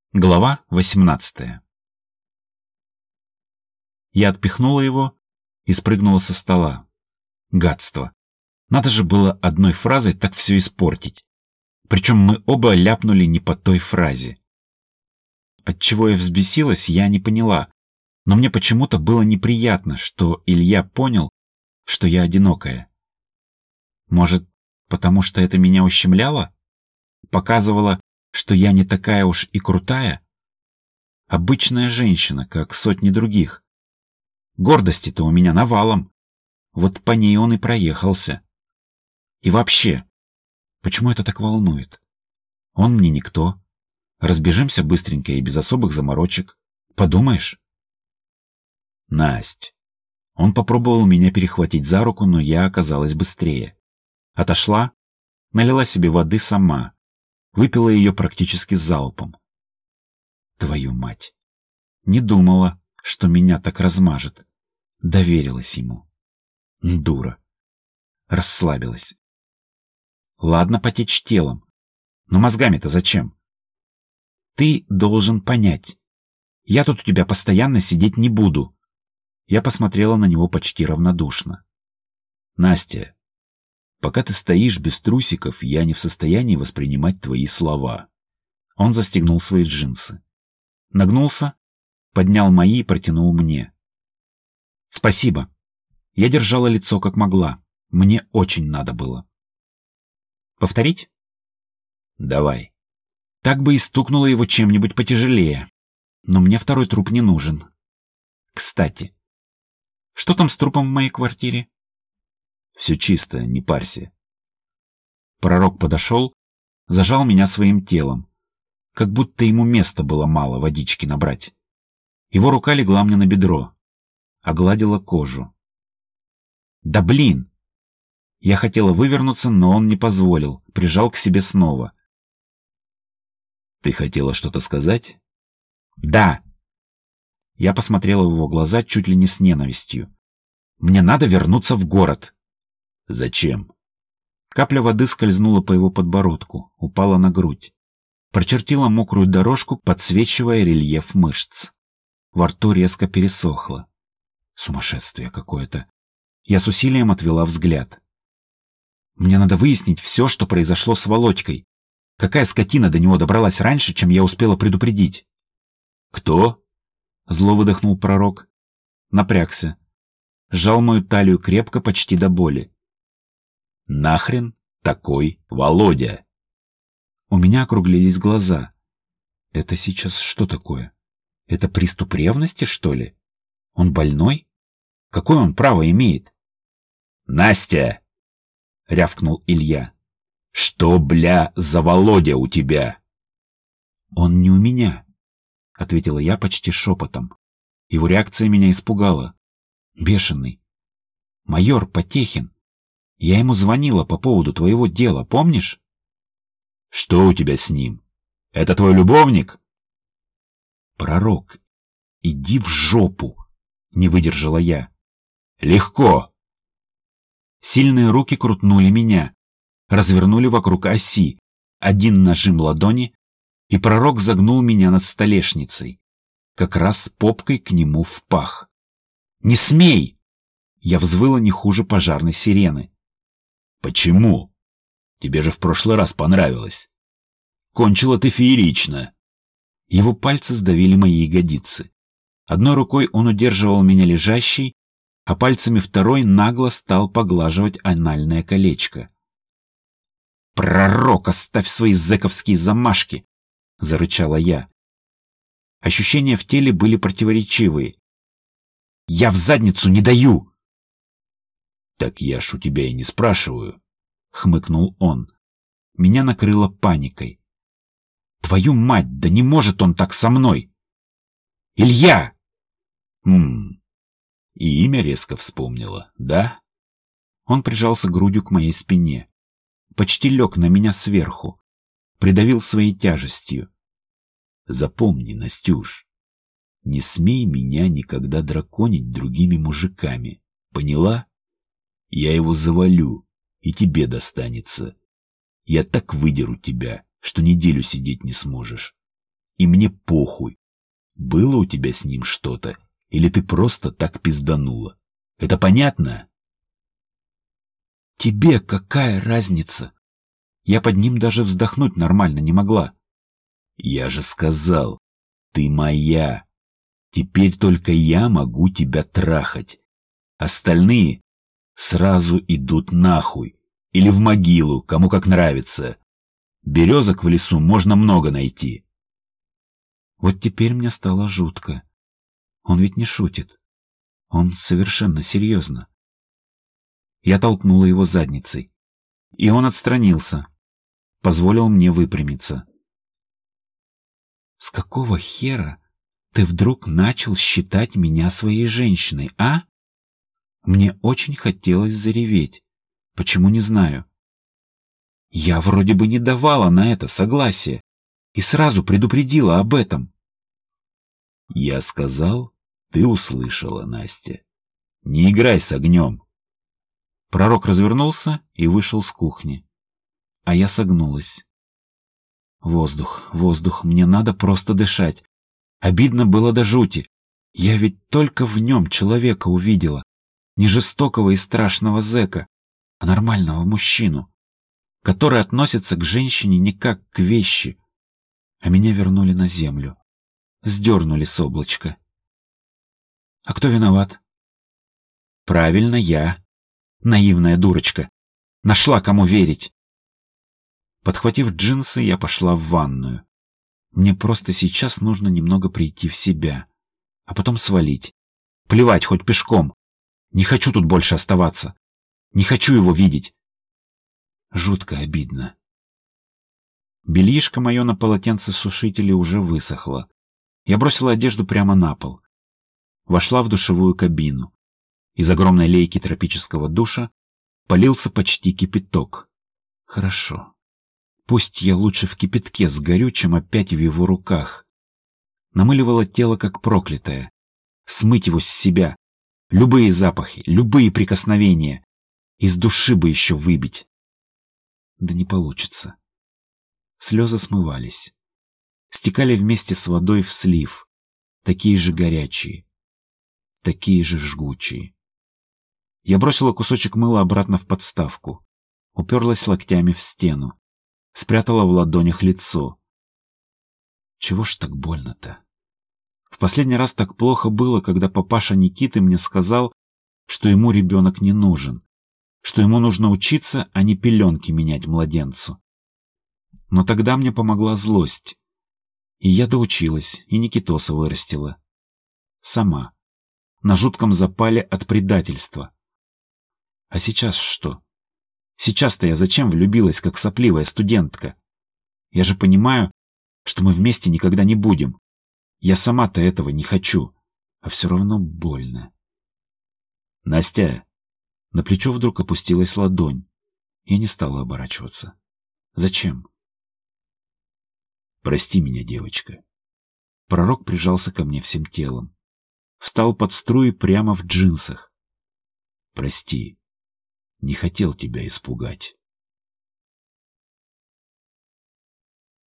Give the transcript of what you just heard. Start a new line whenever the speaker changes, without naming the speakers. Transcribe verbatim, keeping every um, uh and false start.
Глава восемнадцатая. Я отпихнула его и спрыгнула со стола. Гадство. Надо же было одной фразой так все испортить. Причем мы оба ляпнули не по той фразе. Отчего я взбесилась, я не поняла, но мне почему-то было неприятно, что Илья понял, что я одинокая. Может, потому что это меня ущемляло? Показывало, что я не такая уж и крутая? Обычная женщина, как сотни других. Гордости-то у меня навалом. Вот по ней он и проехался. И вообще, почему это так волнует? Он мне никто. Разбежимся быстренько и без особых заморочек. Подумаешь? Насть. Он попробовал меня перехватить за руку, но я оказалась быстрее. Отошла, налила себе воды сама. Выпила ее практически залпом. Твою мать. Не думала, что меня так размажет. Доверилась ему. Дура. Расслабилась. Ладно потечь телом. Но мозгами-то зачем? Ты должен понять. Я тут у тебя постоянно сидеть не буду. Я посмотрела на него почти равнодушно. Настя, пока ты стоишь без трусиков, я не в состоянии воспринимать твои слова. Он застегнул свои джинсы. Нагнулся, поднял мои и протянул мне. Спасибо. Я держала лицо как могла. Мне очень надо было. Повторить? Давай. Так бы и стукнуло его чем-нибудь потяжелее. Но мне второй труп не нужен. Кстати, что там с трупом в моей квартире? Все чисто, не парься. Пророк подошел, зажал меня своим телом, как будто ему места было мало водички набрать. Его рука легла мне на бедро, огладила кожу. Да блин! Я хотела вывернуться, но он не позволил, прижал к себе снова. Ты хотела что-то сказать? Да. Я посмотрела в его глаза чуть ли не с ненавистью. Мне надо вернуться в город. Зачем? Капля воды скользнула по его подбородку, упала на грудь. Прочертила мокрую дорожку, подсвечивая рельеф мышц. Во рту резко пересохло. Сумасшествие какое-то. Я с усилием отвела взгляд. Мне надо выяснить все, что произошло с Володькой. Какая скотина до него добралась раньше, чем я успела предупредить? Кто? Зло выдохнул пророк. Напрягся. Сжал мою талию крепко, почти до боли. Нахрен такой Володя? У меня округлились глаза. Это сейчас что такое? Это приступ ревности, что ли? Он больной? Какое он право имеет? Настя! Рявкнул Илья. Что, бля, за Володя у тебя? Он не у меня, ответила я почти шепотом. Его реакция меня испугала. Бешеный. Майор Потехин. Я ему звонила по поводу твоего дела, помнишь? Что у тебя с ним? Это твой любовник? Пророк, иди в жопу, не выдержала я. Легко. Сильные руки крутнули меня, развернули вокруг оси, один нажим ладони, и пророк загнул меня над столешницей, как раз попкой к нему в пах. «Не смей!» Я взвыла не хуже пожарной сирены. «Почему? Тебе же в прошлый раз понравилось. Кончила ты феерично». Его пальцы сдавили мои ягодицы. Одной рукой он удерживал меня лежащей, а пальцами второй нагло стал поглаживать анальное колечко. «Пророк, оставь свои зэковские замашки!» — зарычала я. Ощущения в теле были противоречивые. «Я в задницу не даю!» «Так я ж у тебя и не спрашиваю», — хмыкнул он. Меня накрыло паникой. «Твою мать, да не может он так со мной!» «Илья!» «Хм...» И имя резко вспомнила, да? Он прижался грудью к моей спине. Почти лег на меня сверху. Придавил своей тяжестью. Запомни, Настюш, не смей меня никогда драконить другими мужиками. Поняла? Я его завалю, и тебе достанется. Я так выдеру тебя, что неделю сидеть не сможешь. И мне похуй, было у тебя с ним что-то, или ты просто так пизданула. Это понятно? Тебе какая разница? Я под ним даже вздохнуть нормально не могла. Я же сказал, ты моя. Теперь только я могу тебя трахать. Остальные сразу идут нахуй. Или в могилу, кому как нравится. Березок в лесу можно много найти. Вот теперь мне стало жутко. Он ведь не шутит. Он совершенно серьезно. Я толкнула его задницей. И он отстранился. Позволил мне выпрямиться. С какого хера ты вдруг начал считать меня своей женщиной, а? Мне очень хотелось зареветь. Почему, не знаю. Я вроде бы не давала на это согласия и сразу предупредила об этом. Я сказал, ты услышала, Настя. Не играй с огнем. Пророк развернулся и вышел с кухни. А я согнулась. Воздух, воздух, мне надо просто дышать. Обидно было до жути. Я ведь только в нем человека увидела. Не жестокого и страшного зэка, а нормального мужчину, который относится к женщине не как к вещи. А меня вернули на землю. Сдернули с облачка. А кто виноват? Правильно, я. Наивная дурочка. Нашла, кому верить. Подхватив джинсы, я пошла в ванную. Мне просто сейчас нужно немного прийти в себя, а потом свалить. Плевать, хоть пешком. Не хочу тут больше оставаться. Не хочу его видеть. Жутко обидно. Бельишко мое на полотенцесушителе уже высохло. Я бросила одежду прямо на пол. Вошла в душевую кабину. Из огромной лейки тропического душа полился почти кипяток. Хорошо. Пусть я лучше в кипятке сгорю, чем опять в его руках. Намыливала тело как проклятое. Смыть его с себя. Любые запахи, любые прикосновения. Из души бы еще выбить. Да не получится. Слезы смывались. Стекали вместе с водой в слив. Такие же горячие. Такие же жгучие. Я бросила кусочек мыла обратно в подставку. Уперлась локтями в стену. Спрятала в ладонях лицо. Чего ж так больно-то? В последний раз так плохо было, когда папаша Никиты мне сказал, что ему ребенок не нужен, что ему нужно учиться, а не пеленки менять младенцу. Но тогда мне помогла злость. И я доучилась, и Никитоса вырастила. Сама. На жутком запале от предательства. А сейчас что? Сейчас-то я зачем влюбилась, как сопливая студентка? Я же понимаю, что мы вместе никогда не будем. Я сама-то этого не хочу, а все равно больно. Настя! На плечо вдруг опустилась ладонь. Я не стала оборачиваться. Зачем? Прости меня, девочка. Пророк прижался ко мне всем телом. Встал под струи прямо в джинсах. Прости. Не хотел тебя испугать.